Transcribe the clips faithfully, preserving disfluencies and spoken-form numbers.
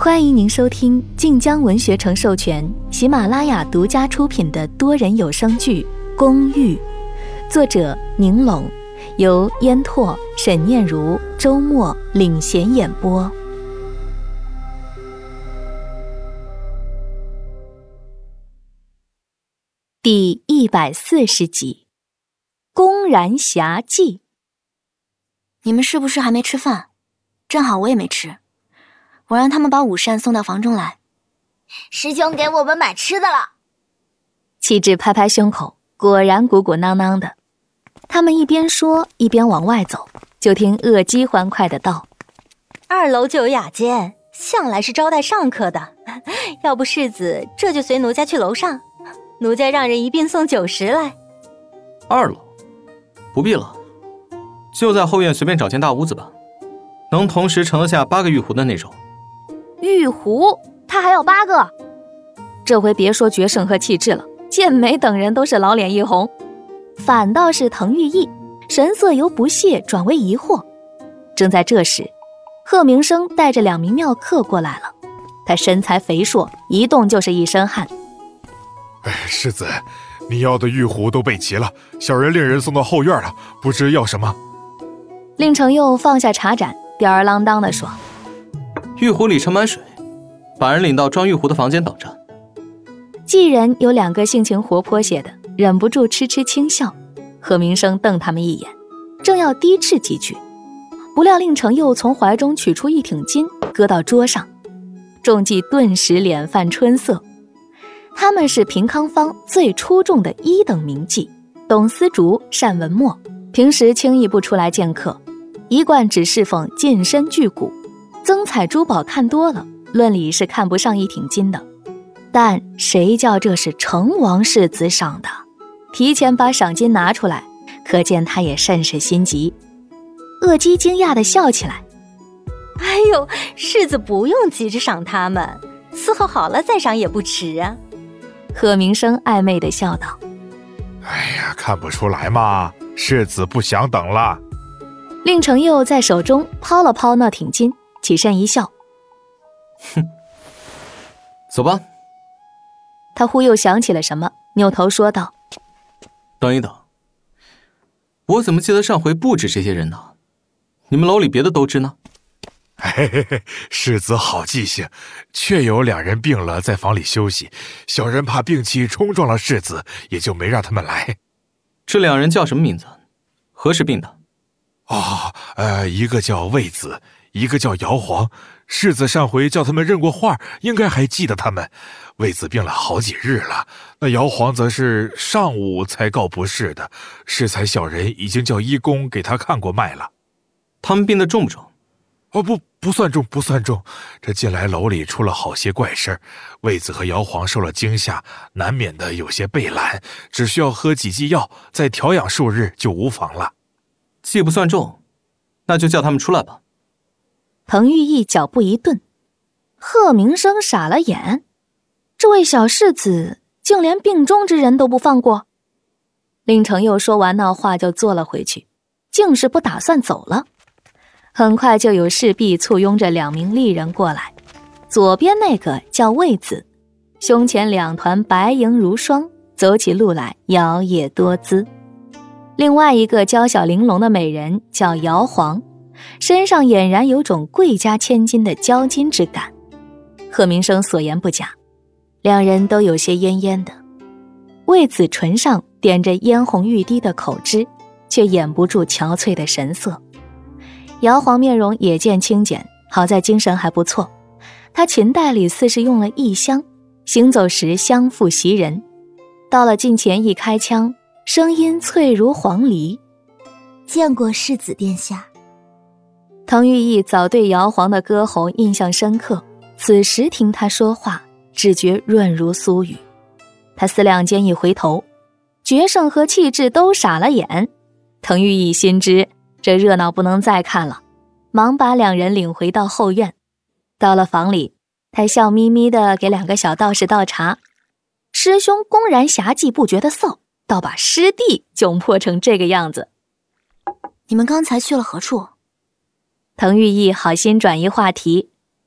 欢迎您收听晋江文学城授权、喜马拉雅独家出品的多人有声剧《公寓》，作者宁龙，由烟拓、沈念如、周末领衔演播。第一百四十集，公然侠妓。 你们是不是还没吃饭？正好我也没吃，我让他们把午膳送到房中来。 师兄给我们买吃的了。 气质拍拍胸口，果然鼓鼓囊囊的。他们一边说一边往外走，就听恶姬欢快的道： 二楼就有雅间，向来是招待上客的，要不世子这就随奴家去楼上，奴家让人一并送酒食来。 二楼不必了，就在后院随便找间大屋子吧，能同时盛得下八个玉壶的那种。 玉壶他还要八个？这回别说决胜和气质了，剑梅等人都是老脸一红，反倒是滕玉义神色由不屑转为疑惑。正在这时，贺明生带着两名妙客过来了，他身材肥硕，一动就是一身汗。 哎，世子，你要的玉壶都备齐了，小人令人送到后院了，不知要什么。 令程佑放下茶盏，吊儿郎当地说： 玉壶里盛满水，把人领到装玉壶的房间等着。 继人有两个性情活泼些的，忍不住痴痴轻笑。贺明生瞪他们一眼，正要低斥几句，不料令程佑从怀中取出一挺金，搁到桌上。众妓顿时脸泛春色。他们是平康坊最出众的一等名妓，懂丝竹，善文墨，平时轻易不出来见客，一贯只侍奉近身巨贾，增彩珠宝看多了，论理是看不上一挺金的。但谁叫这是成王世子赏的，提前把赏金拿出来，可见他也甚是心急。恶姬惊讶地笑起来： 哎呦，世子不用急着赏他们，伺候好了再赏也不迟啊。 贺明生暧昧地笑道： 哎呀，看不出来嘛，世子不想等了。 令程佑在手中抛了抛那挺金，起身一笑： 哼，走吧。 他忽又想起了什么，扭头说道： 等一等，我怎么记得上回不止这些人呢？你们楼里别的都知呢？ 嘿嘿嘿，世子好记性，确有两人病了，在房里休息，小人怕病气冲撞了世子，也就没让他们来。 这两人叫什么名字？何时病的？ 哦，呃，一个叫魏子，一个叫姚黄。世子上回叫他们认过画，应该还记得他们。魏子病了好几日了，那姚黄则是上午才告不适的，适才小人已经叫医工给他看过脉了。 他们病得重不重？ 哦，不，不算重，不算重。这近来楼里出了好些怪事儿，魏子和姚黄受了惊吓，难免的有些背懒，只需要喝几剂药，再调养数日就无妨了。 既不算重，那就叫他们出来吧。 滕玉义脚步一顿，贺明生傻了眼，这位小世子竟连病中之人都不放过。令程佑说完那话就坐了回去，竟是不打算走了。很快就有侍婢簇拥着两名丽人过来，左边那个叫魏子，胸前两团白莹如霜，走起路来摇曳多姿。另外一个娇小玲珑的美人叫姚黄，身上俨然有种贵家千金的娇金之感。贺明生所言不假，两人都有些恹恹的。魏子唇上点着嫣红欲滴的口脂，却掩不住憔悴的神色。姚黄面容也见清简，好在精神还不错。他裙带里似是用了异香，行走时香馥袭人。到了近前一开腔，声音脆如黄鹂： 见过世子殿下。 滕玉义早对姚黄的歌喉印象深刻，此时听他说话，只觉润如酥语。他思量间一回头，决胜和气质都傻了眼。滕玉义心知这热闹不能再看了，忙把两人领回到后院。到了房里，他笑眯眯地给两个小道士倒茶。师兄公然侠妓不觉得臊，倒把师弟窘迫成这个样子。 你们刚才去了何处？ 滕玉义好心转移话题：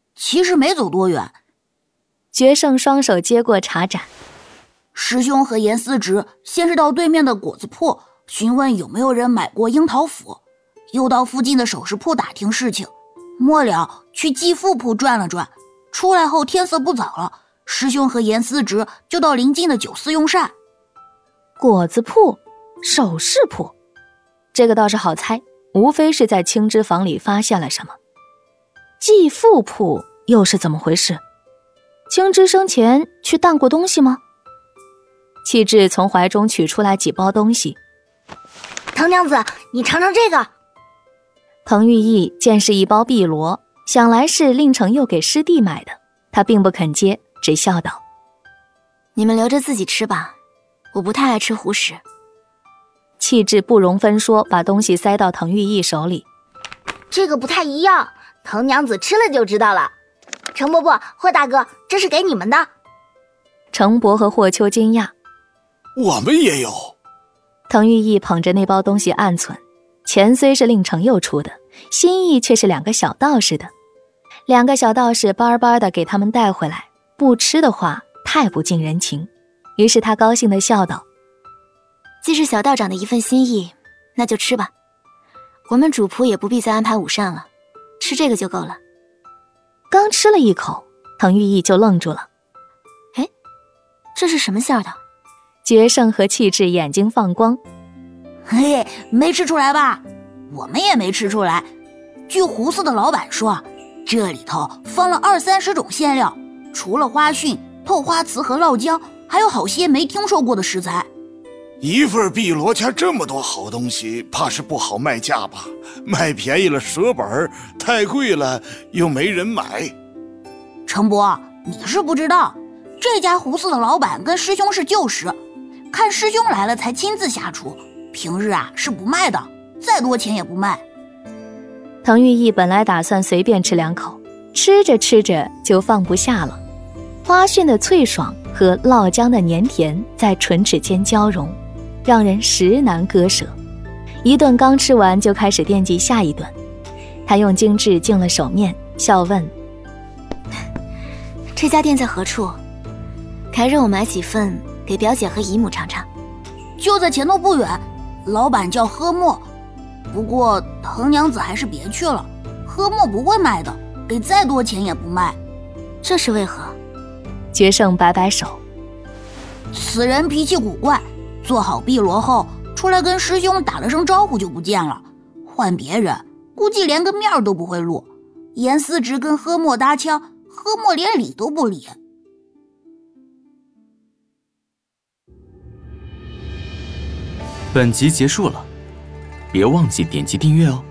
其实没走多远。 决胜双手接过茶盏。 师兄和严思直先是到对面的果子铺询问有没有人买过樱桃脯，又到附近的首饰铺打听事情，末了去继父铺转了转，出来后天色不早了，师兄和严思直就到邻近的酒肆用膳。 果子铺、首饰铺，这个倒是好猜，无非是在青脂坊里发现了什么。继父铺又是怎么回事？青脂生前去当过东西吗？气质从怀中取出来几包东西。 藤娘子，你尝尝这个。 彭玉意见是一包碧螺，想来是令程佑给师弟买的，他并不肯接，只笑道： 你们留着自己吃吧，我不太爱吃胡食。 气质不容分说，把东西塞到滕玉意手里。 这个不太一样，藤娘子吃了就知道了。程伯伯、霍大哥，这是给你们的。 程伯和霍秋惊讶， 我们也有。 滕玉意捧着那包东西暗忖，钱虽是令程佑出的，心意却是两个小道士的。两个小道士巴巴的给他们带回来，不吃的话太不近人情。于是他高兴地笑道： 既是小道长的一份心意，那就吃吧。我们主仆也不必再安排午膳了，吃这个就够了。 刚吃了一口，滕玉意就愣住了。 哎，这是什么馅的？ 决胜和气质眼睛放光。 嘿嘿，没吃出来吧？我们也没吃出来。据胡四的老板说，这里头放了二三十种馅料，除了花蕈、透花瓷和烙姜，还有好些没听说过的食材。 一份碧螺加这么多好东西，怕是不好卖价吧？卖便宜了折本，太贵了又没人买。 程伯，你是不知道，这家胡四的老板跟师兄是旧识，看师兄来了才亲自下厨，平日啊是不卖的，再多钱也不卖。 滕玉意本来打算随便吃两口，吃着吃着就放不下了。花蕈的脆爽和烙姜的黏甜在唇齿间交融，让人实难割舍。一顿刚吃完就开始惦记下一顿。他用精致净了手面，笑问： 这家店在何处？改日我买几份给表姐和姨母尝尝。 就在前头不远，老板叫喝墨，不过藤娘子还是别去了，喝墨不会卖的，给再多钱也不卖。 这是为何？ 决胜摆摆手： 此人脾气古怪，做好碧螺后出来跟师兄打了声招呼就不见了，换别人估计连个面都不会露。严思直跟喝墨搭腔，喝墨连理都不理。 本集结束了，别忘记点击订阅哦。